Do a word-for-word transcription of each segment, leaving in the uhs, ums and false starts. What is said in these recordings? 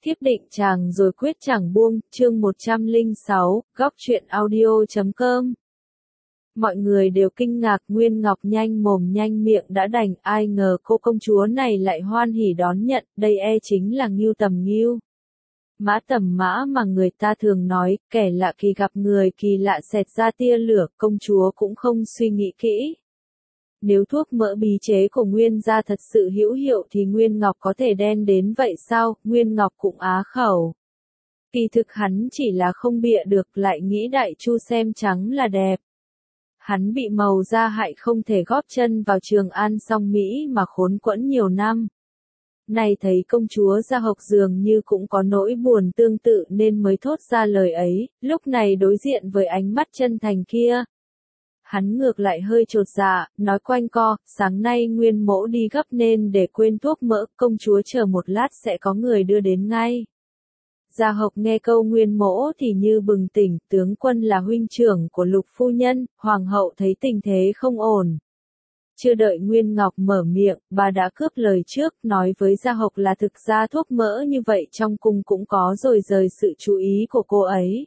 Thiếp định chàng rồi quyết chẳng buông, chương một trăm lẻ sáu, góc truyện audio chấm com. Mọi người đều kinh ngạc, Nguyên Ngọc nhanh mồm nhanh miệng đã đành, ai ngờ cô công chúa này lại hoan hỉ đón nhận, đây e chính là ngưu tầm ngưu. Mã tầm mã mà người ta thường nói, kẻ lạ kỳ gặp người kỳ lạ xẹt ra tia lửa, công chúa cũng không suy nghĩ kỹ. Nếu thuốc mỡ bí chế của Nguyên gia thật sự hữu hiệu thì Nguyên Ngọc có thể đen đến vậy sao, Nguyên Ngọc cũng á khẩu. Kỳ thực hắn chỉ là không bịa được, lại nghĩ đại chu xem trắng là đẹp. Hắn bị màu da hại không thể góp chân vào Trường An song Mỹ mà khốn quẫn nhiều năm. Nay thấy công chúa Gia Hộc dường như cũng có nỗi buồn tương tự nên mới thốt ra lời ấy, lúc này đối diện với ánh mắt chân thành kia. Hắn ngược lại hơi chột dạ, nói quanh co, sáng nay Nguyên mỗ đi gấp nên để quên thuốc mỡ, công chúa chờ một lát sẽ có người đưa đến ngay. Gia Hộc nghe câu Nguyên mỗ thì như bừng tỉnh, tướng quân là huynh trưởng của Lục phu nhân, hoàng hậu thấy tình thế không ổn. Chưa đợi Nguyên Ngọc mở miệng, bà đã cướp lời trước, nói với Gia Hộc là thực ra thuốc mỡ như vậy trong cung cũng có rồi rời sự chú ý của cô ấy.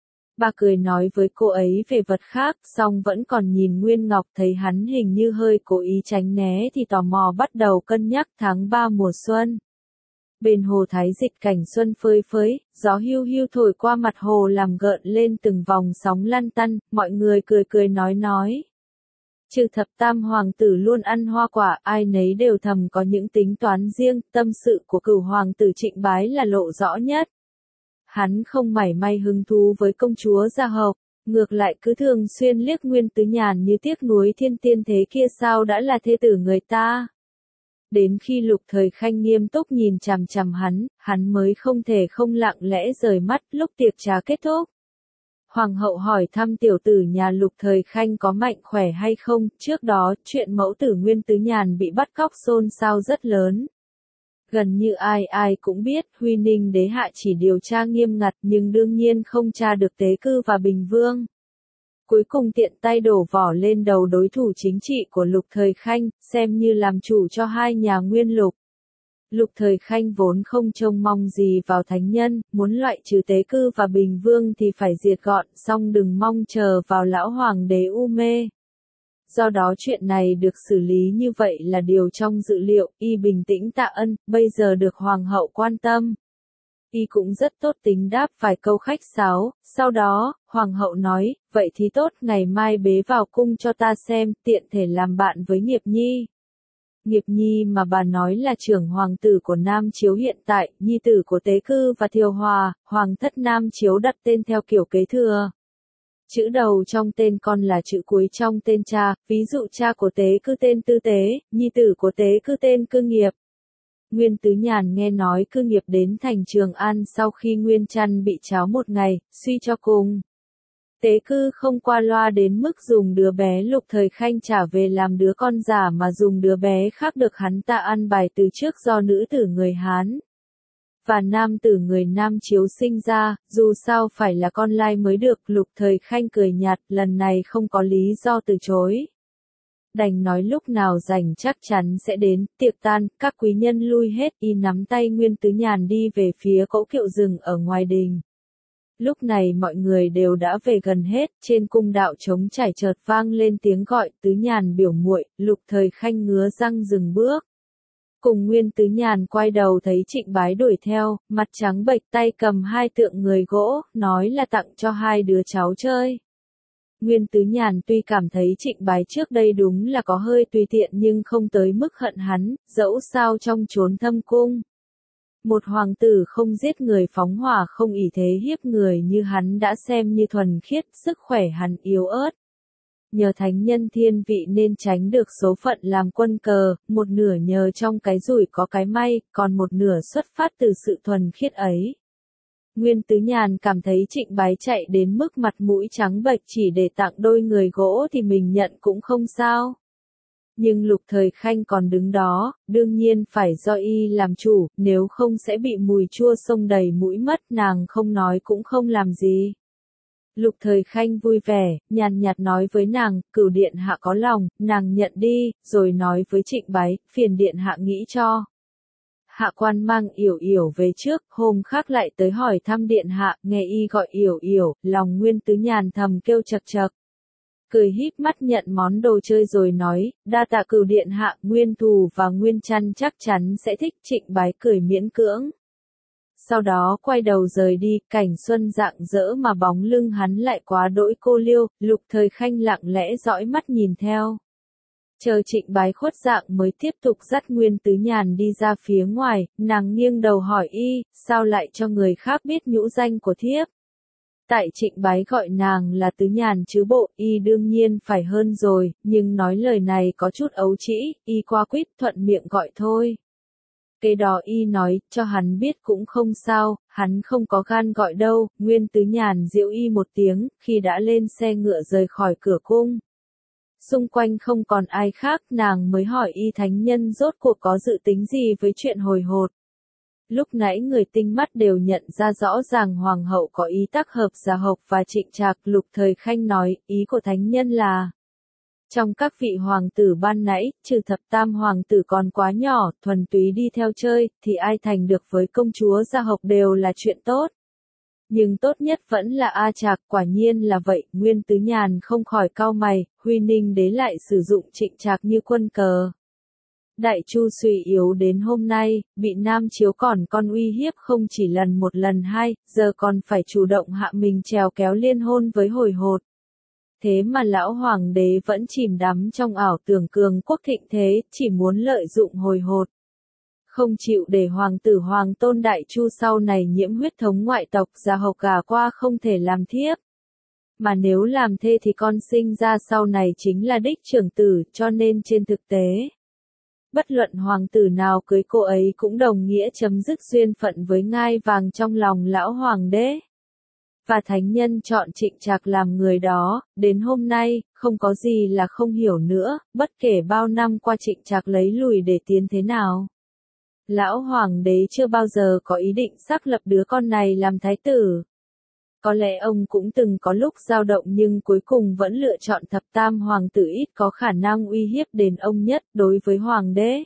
Bà cười nói với cô ấy về vật khác, song vẫn còn nhìn Nguyên Ngọc thấy hắn hình như hơi cố ý tránh né thì tò mò bắt đầu cân nhắc tháng ba mùa xuân. Bên hồ Thái Dịch cảnh xuân phơi phới, gió hiu hiu thổi qua mặt hồ làm gợn lên từng vòng sóng lăn tăn, mọi người cười cười nói nói. Trừ thập tam hoàng tử luôn ăn hoa quả, ai nấy đều thầm có những tính toán riêng, tâm sự của cửu hoàng tử Trịnh Bái là lộ rõ nhất. Hắn không mảy may hứng thú với công chúa Gia Hộc, ngược lại cứ thường xuyên liếc Nguyên Tứ Nhàn như tiếc nuối thiên tiên thế kia sao đã là thê tử người ta. Đến khi Lục Thời Khanh nghiêm túc nhìn chằm chằm hắn, hắn mới không thể không lặng lẽ rời mắt lúc tiệc trà kết thúc. Hoàng hậu hỏi thăm tiểu tử nhà Lục Thời Khanh có mạnh khỏe hay không, trước đó chuyện mẫu tử Nguyên Tứ Nhàn bị bắt cóc xôn xao rất lớn. Gần như ai ai cũng biết, Huy Ninh đế hạ chỉ điều tra nghiêm ngặt nhưng đương nhiên không tra được Tế Cư và Bình Vương. Cuối cùng tiện tay đổ vỏ lên đầu đối thủ chính trị của Lục Thời Khanh, xem như làm chủ cho hai nhà Nguyên Lục. Lục Thời Khanh vốn không trông mong gì vào thánh nhân, muốn loại trừ Tế Cư và Bình Vương thì phải diệt gọn, song đừng mong chờ vào lão hoàng đế u mê. Do đó chuyện này được xử lý như vậy là điều trong dự liệu, y bình tĩnh tạ ân, bây giờ được hoàng hậu quan tâm. Y cũng rất tốt tính đáp vài câu khách sáo, sau đó, hoàng hậu nói, vậy thì tốt, ngày mai bế vào cung cho ta xem, tiện thể làm bạn với Nghiệp Nhi. Nghiệp Nhi mà bà nói là trưởng hoàng tử của Nam Chiếu hiện tại, nhi tử của Tế Cư và Thiều Hòa, hoàng thất Nam Chiếu đặt tên theo kiểu kế thừa. Chữ đầu trong tên con là chữ cuối trong tên cha, ví dụ cha của Tế Cư tên Tư Tế, nhi tử của Tế Cư tên Cư Nghiệp. Nguyên Tứ Nhàn nghe nói Cư Nghiệp đến thành Trường An sau khi Nguyên Trăn bị tráo một ngày, suy cho cùng. Tế Cư không qua loa đến mức dùng đứa bé Lục Thời Khanh trả về làm đứa con giả mà dùng đứa bé khác được hắn ta ăn bài từ trước do nữ tử người Hán và nam tử người Nam Chiếu sinh ra, dù sao phải là con lai mới được. Lục Thời Khanh cười nhạt, lần này không có lý do từ chối. Đành nói lúc nào rảnh chắc chắn sẽ đến, tiệc tan, các quý nhân lui hết, y nắm tay Nguyên Tứ Nhàn đi về phía cỗ kiệu rừng ở ngoài đình. Lúc này mọi người đều đã về gần hết, trên cung đạo trống trải chợt vang lên tiếng gọi, Tứ Nhàn biểu muội. Lục Thời Khanh ngứa răng dừng bước. Cùng Nguyên Tứ Nhàn quay đầu thấy Trịnh Bái đuổi theo, mặt trắng bệch tay cầm hai tượng người gỗ, nói là tặng cho hai đứa cháu chơi. Nguyên Tứ Nhàn tuy cảm thấy Trịnh Bái trước đây đúng là có hơi tùy tiện nhưng không tới mức hận hắn, dẫu sao trong chốn thâm cung. Một hoàng tử không giết người phóng hỏa không ỷ thế hiếp người như hắn đã xem như thuần khiết, sức khỏe hắn yếu ớt. Nhờ thánh nhân thiên vị nên tránh được số phận làm quân cờ, một nửa nhờ trong cái rủi có cái may, còn một nửa xuất phát từ sự thuần khiết ấy. Nguyên Tứ Nhàn cảm thấy Trịnh Bái chạy đến mức mặt mũi trắng bệch chỉ để tặng đôi người gỗ thì mình nhận cũng không sao. Nhưng Lục Thời Khanh còn đứng đó, đương nhiên phải do y làm chủ, nếu không sẽ bị mùi chua xông đầy mũi mất, nàng không nói cũng không làm gì. Lục Thời Khanh vui vẻ, nhàn nhạt nói với nàng, Cửu điện hạ có lòng, nàng nhận đi, rồi nói với Trịnh Bái, phiền điện hạ nghĩ cho. hạ quan mang Yểu Yểu về trước, hôm khác lại tới hỏi thăm điện hạ, nghe y gọi Yểu Yểu, lòng Nguyên Tứ Nhàn thầm kêu chật chật. Cười híp mắt nhận món đồ chơi rồi nói, đa tạ Cửu điện hạ, Nguyên Thù và Nguyên Chăn chắc chắn sẽ thích. Trịnh Bái cười miễn cưỡng. Sau đó quay đầu rời đi, cảnh xuân rạng rỡ mà bóng lưng hắn lại quá đỗi cô liêu, Lục Thời Khanh lặng lẽ dõi mắt nhìn theo. Chờ Trịnh Bái khuất dạng mới tiếp tục dắt Nguyên Tứ Nhàn đi ra phía ngoài, nàng nghiêng đầu hỏi y, sao lại cho người khác biết nhũ danh của thiếp? Tại Trịnh Bái gọi nàng là Tứ Nhàn chứ bộ, y đương nhiên phải hơn rồi, nhưng nói lời này có chút ấu trĩ, y qua quýt thuận miệng gọi thôi. Kế đó y nói, cho hắn biết cũng không sao, hắn không có gan gọi đâu. Nguyên Tứ Nhàn giễu y một tiếng, khi đã lên xe ngựa rời khỏi cửa cung. Xung quanh không còn ai khác, nàng mới hỏi y thánh nhân rốt cuộc có dự tính gì với chuyện hồi hột. Lúc nãy người tinh mắt đều nhận ra rõ ràng hoàng hậu có ý tác hợp Gia Hộc và Trịnh Trạc. Lục Thời Khanh nói, ý của thánh nhân là, trong các vị hoàng tử ban nãy, trừ thập tam hoàng tử còn quá nhỏ, thuần túy đi theo chơi, thì ai thành được với công chúa Gia Hộc đều là chuyện tốt. Nhưng tốt nhất vẫn là A Trạc, quả nhiên là vậy. Nguyên Tứ Nhàn không khỏi cau mày, Huy Ninh đế lại sử dụng Trịnh Trạc như quân cờ. Đại Chu suy yếu đến hôm nay, bị Nam Chiếu còn con uy hiếp không chỉ lần một lần hai, giờ còn phải chủ động hạ mình trèo kéo liên hôn với hồi hột. Thế mà lão hoàng đế vẫn chìm đắm trong ảo tưởng cường quốc thịnh thế, chỉ muốn lợi dụng hồi hột. Không chịu để hoàng tử hoàng tôn Đại Chu sau này nhiễm huyết thống ngoại tộc Gia Hộc gả qua không thể làm thiếp. Mà nếu làm thê thì con sinh ra sau này chính là đích trưởng tử, cho nên trên thực tế, bất luận hoàng tử nào cưới cô ấy cũng đồng nghĩa chấm dứt duyên phận với ngai vàng trong lòng lão hoàng đế. Và thánh nhân chọn Trịnh Trạc làm người đó, đến hôm nay, không có gì là không hiểu nữa, bất kể bao năm qua Trịnh Trạc lấy lùi để tiến thế nào. Lão hoàng đế chưa bao giờ có ý định xác lập đứa con này làm thái tử. Có lẽ ông cũng từng có lúc dao động nhưng cuối cùng vẫn lựa chọn thập tam hoàng tử ít có khả năng uy hiếp đến ông nhất. Đối với hoàng đế,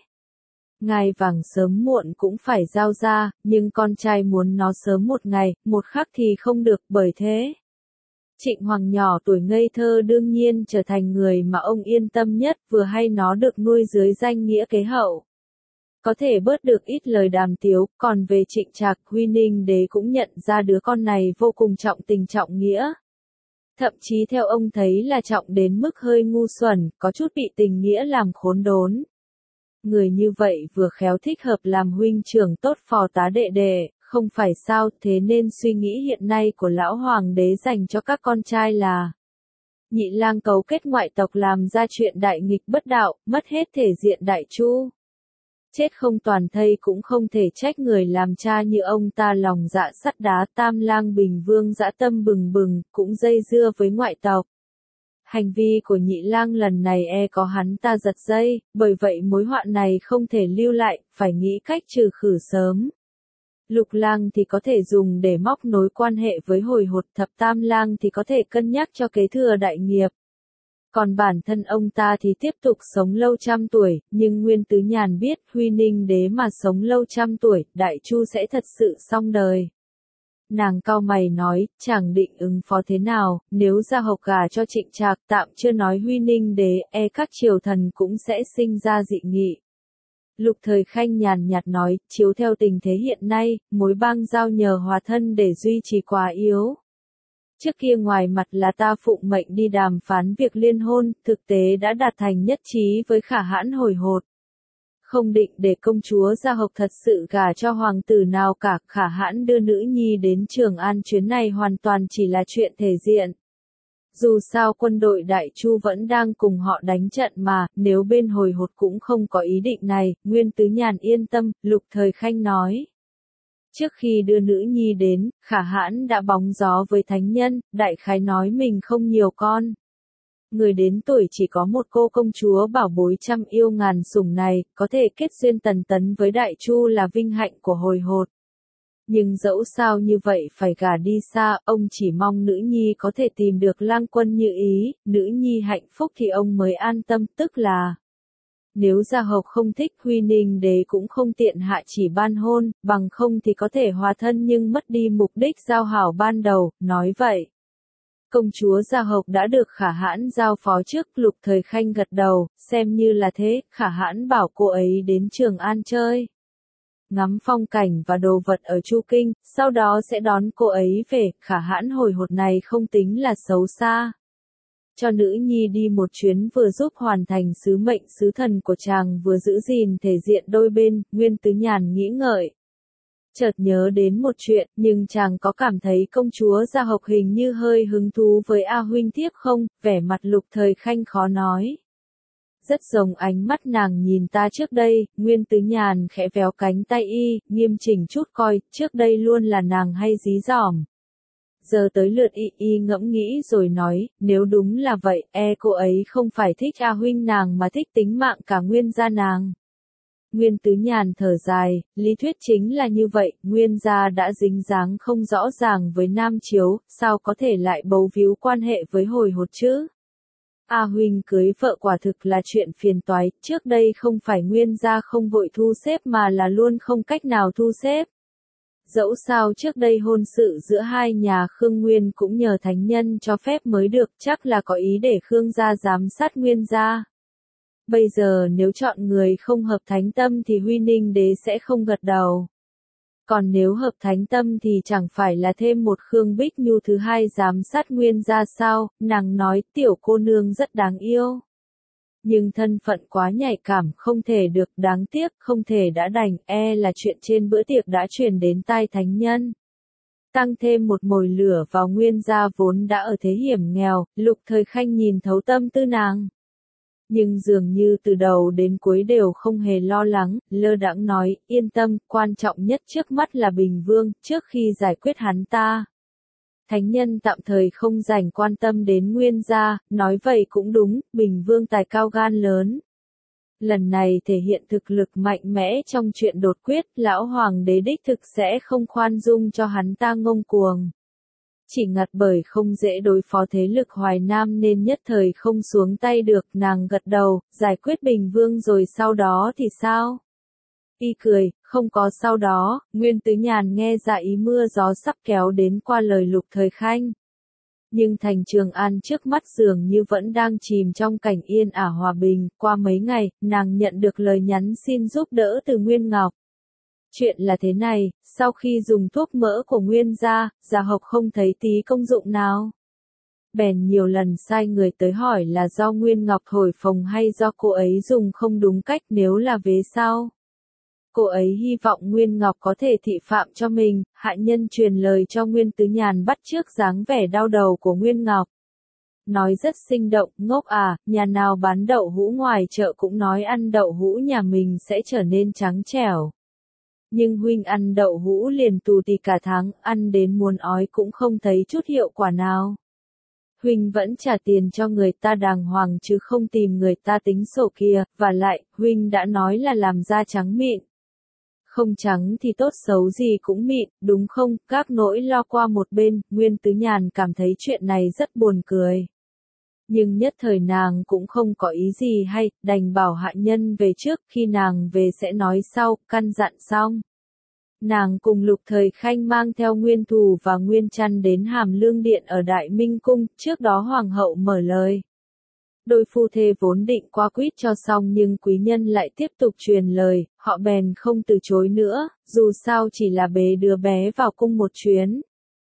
ngai vàng sớm muộn cũng phải giao ra, nhưng con trai muốn nó sớm một ngày, một khắc thì không được, bởi thế Trịnh Hoàng nhỏ tuổi ngây thơ đương nhiên trở thành người mà ông yên tâm nhất, vừa hay nó được nuôi dưới danh nghĩa kế hậu. Có thể bớt được ít lời đàm tiếu, còn về Trịnh Trạc, Huy Ninh đế cũng nhận ra đứa con này vô cùng trọng tình trọng nghĩa. Thậm chí theo ông thấy là trọng đến mức hơi ngu xuẩn, có chút bị tình nghĩa làm khốn đốn. Người như vậy vừa khéo thích hợp làm huynh trưởng tốt phò tá đệ đệ, không phải sao, thế nên suy nghĩ hiện nay của lão hoàng đế dành cho các con trai là Nhị Lang cấu kết ngoại tộc làm ra chuyện đại nghịch bất đạo, mất hết thể diện Đại Chu. Chết không toàn thây cũng không thể trách người làm cha như ông ta lòng dạ sắt đá. Tam Lang Bình Vương dã tâm bừng bừng, cũng dây dưa với ngoại tộc. Hành vi của Nhị Lang lần này e có hắn ta giật dây, bởi vậy mối họa này không thể lưu lại, phải nghĩ cách trừ khử sớm. Lục Lang thì có thể dùng để móc nối quan hệ với hồi hột, thập tam lang thì có thể cân nhắc cho kế thừa đại nghiệp. Còn bản thân ông ta thì tiếp tục sống lâu trăm tuổi, nhưng Nguyên Tứ Nhàn biết Huy Ninh đế mà sống lâu trăm tuổi, Đại Chu sẽ thật sự xong đời. Nàng cau mày nói, chẳng định ứng phó thế nào, nếu Gia Hộc gả cho Trịnh Trạc, tạm chưa nói Huy Ninh đế, e các triều thần cũng sẽ sinh ra dị nghị. Lục Thời Khanh nhàn nhạt nói, chiếu theo tình thế hiện nay, mối bang giao nhờ hòa thân để duy trì quá yếu. Trước kia ngoài mặt là ta phụng mệnh đi đàm phán việc liên hôn, thực tế đã đạt thành nhất trí với Khả Hãn hồi hột. Không định để công chúa Gia Hộc thật sự gả cho hoàng tử nào cả, Khả Hãn đưa nữ nhi đến Trường An chuyến này hoàn toàn chỉ là chuyện thể diện. Dù sao quân đội Đại Chu vẫn đang cùng họ đánh trận mà, nếu bên hồi hột cũng không có ý định này, Nguyên Tứ Nhàn yên tâm, Lục Thời Khanh nói. Trước khi đưa nữ nhi đến, Khả Hãn đã bóng gió với thánh nhân, đại khái nói mình không nhiều con. Người đến tuổi chỉ có một cô công chúa bảo bối trăm yêu ngàn sủng này, có thể kết duyên tần tấn với Đại Chu là vinh hạnh của hồi hột. Nhưng dẫu sao như vậy phải gả đi xa, ông chỉ mong nữ nhi có thể tìm được lang quân như ý, nữ nhi hạnh phúc thì ông mới an tâm, tức là Nếu Gia Hộc không thích Huy Ninh đế cũng không tiện hạ chỉ ban hôn, bằng không thì có thể hòa thân nhưng mất đi mục đích giao hảo ban đầu, nói vậy. Công chúa Gia Hộc đã được Khả Hãn giao phó trước, Lục Thời Khanh gật đầu, xem như là thế, Khả Hãn bảo cô ấy đến Trường An chơi. Ngắm phong cảnh và đồ vật ở Chu Kinh, sau đó sẽ đón cô ấy về, Khả Hãn hồi hột này không tính là xấu xa. Cho nữ nhi đi một chuyến vừa giúp hoàn thành sứ mệnh sứ thần của chàng vừa giữ gìn thể diện đôi bên, Nguyên Tứ Nhàn nghĩ ngợi. Chợt nhớ đến một chuyện, nhưng chàng có cảm thấy công chúa Gia Hộc hình như hơi hứng thú với A huynh thiếp không, vẻ mặt Lục Thời Khanh khó nói. Rất giống ánh mắt nàng nhìn ta trước đây, Nguyên Tứ Nhàn khẽ véo cánh tay y, nghiêm chỉnh chút coi, trước đây luôn là nàng hay dí dỏm. Giờ tới lượt y y ngẫm nghĩ rồi nói, nếu đúng là vậy, e cô ấy không phải thích A huynh nàng mà thích tính mạng cả Nguyên gia nàng. Nguyên Tứ Nhàn thở dài, lý thuyết chính là như vậy, Nguyên gia đã dính dáng không rõ ràng với Nam Chiếu, sao có thể lại bấu víu quan hệ với hồi hột chứ? A huynh cưới vợ quả thực là chuyện phiền toái, trước đây không phải Nguyên gia không vội thu xếp mà là luôn không cách nào thu xếp. Dẫu sao trước đây hôn sự giữa hai nhà Khương Nguyên cũng nhờ thánh nhân cho phép mới được, chắc là có ý để Khương gia giám sát Nguyên gia. Bây giờ nếu chọn người không hợp thánh tâm thì Huy Ninh đế sẽ không gật đầu. Còn nếu hợp thánh tâm thì chẳng phải là thêm một Khương Bích Nhu thứ hai giám sát Nguyên gia sao, nàng nói tiểu cô nương rất đáng yêu. Nhưng thân phận quá nhạy cảm không thể được, đáng tiếc không thể đã đành, e là chuyện trên bữa tiệc đã truyền đến tai thánh nhân. Tăng thêm một mồi lửa vào Nguyên gia vốn đã ở thế hiểm nghèo, Lục Thời Khanh nhìn thấu tâm tư nàng. Nhưng dường như từ đầu đến cuối đều không hề lo lắng, lơ đãng nói, yên tâm, quan trọng nhất trước mắt là Bình Vương, trước khi giải quyết hắn ta. Thánh nhân tạm thời không dành quan tâm đến Nguyên gia, nói vậy cũng đúng, Bình Vương tài cao gan lớn. Lần này thể hiện thực lực mạnh mẽ trong chuyện đột quyết, lão hoàng đế đích thực sẽ không khoan dung cho hắn ta ngông cuồng. Chỉ ngặt bởi không dễ đối phó thế lực Hoài Nam nên nhất thời không xuống tay được, nàng gật đầu, giải quyết Bình Vương rồi sau đó thì sao? Y cười, không có sau đó, Nguyên Tứ Nhàn nghe ra ý mưa gió sắp kéo đến qua lời Lục Thời Khanh. Nhưng thành Trường An trước mắt dường như vẫn đang chìm trong cảnh yên ả hòa bình, qua mấy ngày, nàng nhận được lời nhắn xin giúp đỡ từ Nguyên Ngọc. Chuyện là thế này, sau khi dùng thuốc mỡ của Nguyên gia, Gia Hộc không thấy tí công dụng nào. Bèn nhiều lần sai người tới hỏi là do Nguyên Ngọc thổi phồng hay do cô ấy dùng không đúng cách, nếu là vế sau. Cô ấy hy vọng Nguyên Ngọc có thể thị phạm cho mình, hạ nhân truyền lời cho Nguyên Tứ Nhàn bắt chước dáng vẻ đau đầu của Nguyên Ngọc. Nói rất sinh động, ngốc à, nhà nào bán đậu hũ ngoài chợ cũng nói ăn đậu hũ nhà mình sẽ trở nên trắng trẻo. Nhưng huynh ăn đậu hũ liền tù tì cả tháng, ăn đến muốn ói cũng không thấy chút hiệu quả nào. Huynh vẫn trả tiền cho người ta đàng hoàng chứ không tìm người ta tính sổ kia, và lại, huynh đã nói là làm da trắng mịn. Không trắng thì tốt xấu gì cũng mịn, đúng không? Các nỗi lo qua một bên, Nguyên Tứ Nhàn cảm thấy chuyện này rất buồn cười. Nhưng nhất thời nàng cũng không có ý gì hay, đành bảo hạ nhân về trước, khi nàng về sẽ nói sau, căn dặn xong. Nàng cùng Lục Thời Khanh mang theo Nguyên Thù và Nguyên Trăn đến Hàm Lương Điện ở Đại Minh Cung, trước đó Hoàng hậu mở lời. Đôi phu thê vốn định qua quýt cho xong nhưng quý nhân lại tiếp tục truyền lời, họ bèn không từ chối nữa, dù sao chỉ là bế đứa bé vào cung một chuyến.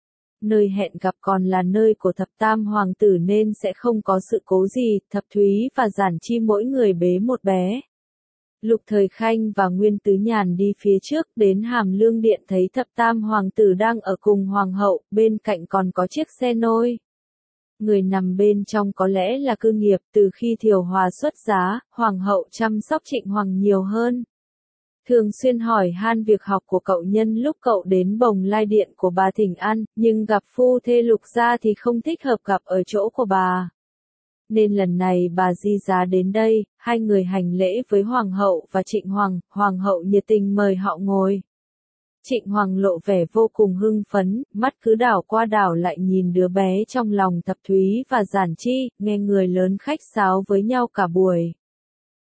Nơi hẹn gặp còn là nơi của thập tam hoàng tử nên sẽ không có sự cố gì, Thập Thúy và Giản Chi mỗi người bế một bé. Lục Thời Khanh và Nguyên Tứ Nhàn đi phía trước, đến Hàm Lương Điện thấy thập tam hoàng tử đang ở cùng hoàng hậu, bên cạnh còn có chiếc xe nôi. Người nằm bên trong có lẽ là Cư Nghiệp, từ khi Thiều Hòa xuất giá, hoàng hậu chăm sóc Trịnh Hoàng nhiều hơn. Thường xuyên hỏi han việc học của cậu nhân lúc cậu đến Bồng Lai Điện của bà thỉnh an, nhưng gặp phu thê Lục gia thì không thích hợp gặp ở chỗ của bà. Nên lần này bà di giá đến đây, hai người hành lễ với Hoàng hậu và Trịnh Hoàng, Hoàng hậu nhiệt tình mời họ ngồi. Trịnh Hoàng lộ vẻ vô cùng hưng phấn, mắt cứ đảo qua đảo lại nhìn đứa bé trong lòng Thập Thúy và Giản Chi, nghe người lớn khách sáo với nhau cả buổi.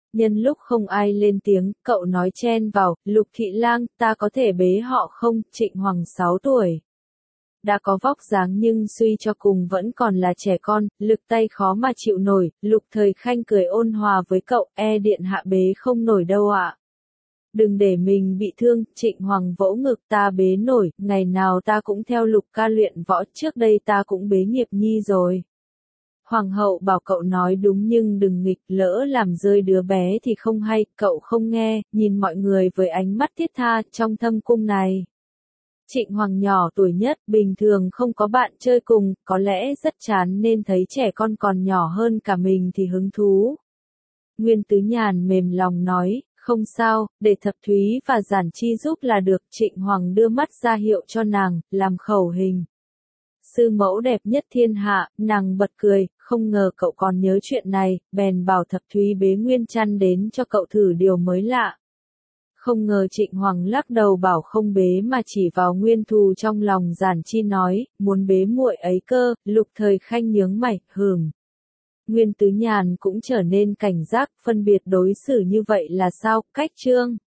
Nhân lúc không ai lên tiếng, cậu nói chen vào, Lục Thị Lang, ta có thể bế họ không? Trịnh Hoàng sáu tuổi. Đã có vóc dáng nhưng suy cho cùng vẫn còn là trẻ con, lực tay khó mà chịu nổi. Lục Thời Khanh cười ôn hòa với cậu, e điện hạ bế không nổi đâu ạ. Đừng để mình bị thương, Trịnh Hoàng vỗ ngực, ta bế nổi, ngày nào ta cũng theo Lục ca luyện võ, trước đây ta cũng bế Nghiệp Nhi rồi. Hoàng hậu bảo cậu nói đúng nhưng đừng nghịch, lỡ làm rơi đứa bé thì không hay, cậu không nghe, nhìn mọi người với ánh mắt thiết tha, trong thâm cung này. Trịnh Hoàng nhỏ tuổi nhất, bình thường không có bạn chơi cùng, có lẽ rất chán nên thấy trẻ con còn nhỏ hơn cả mình thì hứng thú. Nguyên Tứ Nhàn mềm lòng nói, không sao, để Thập Thúy và Giản Chi giúp là được. Trịnh Hoàng đưa mắt ra hiệu cho nàng, làm khẩu hình. Sư mẫu đẹp nhất thiên hạ, nàng bật cười, không ngờ cậu còn nhớ chuyện này, bèn bảo Thập Thúy bế Nguyên Chăn đến cho cậu thử điều mới lạ. Không ngờ Trịnh Hoàng lắc đầu bảo không bế mà chỉ vào Nguyên Thù trong lòng. Giản Chi nói, muốn bế muội ấy cơ. Lục Thời Khanh nhướng mày, hừm. Nguyên Tứ Nhàn cũng trở nên cảnh giác, phân biệt đối xử như vậy là sao? Cách trương.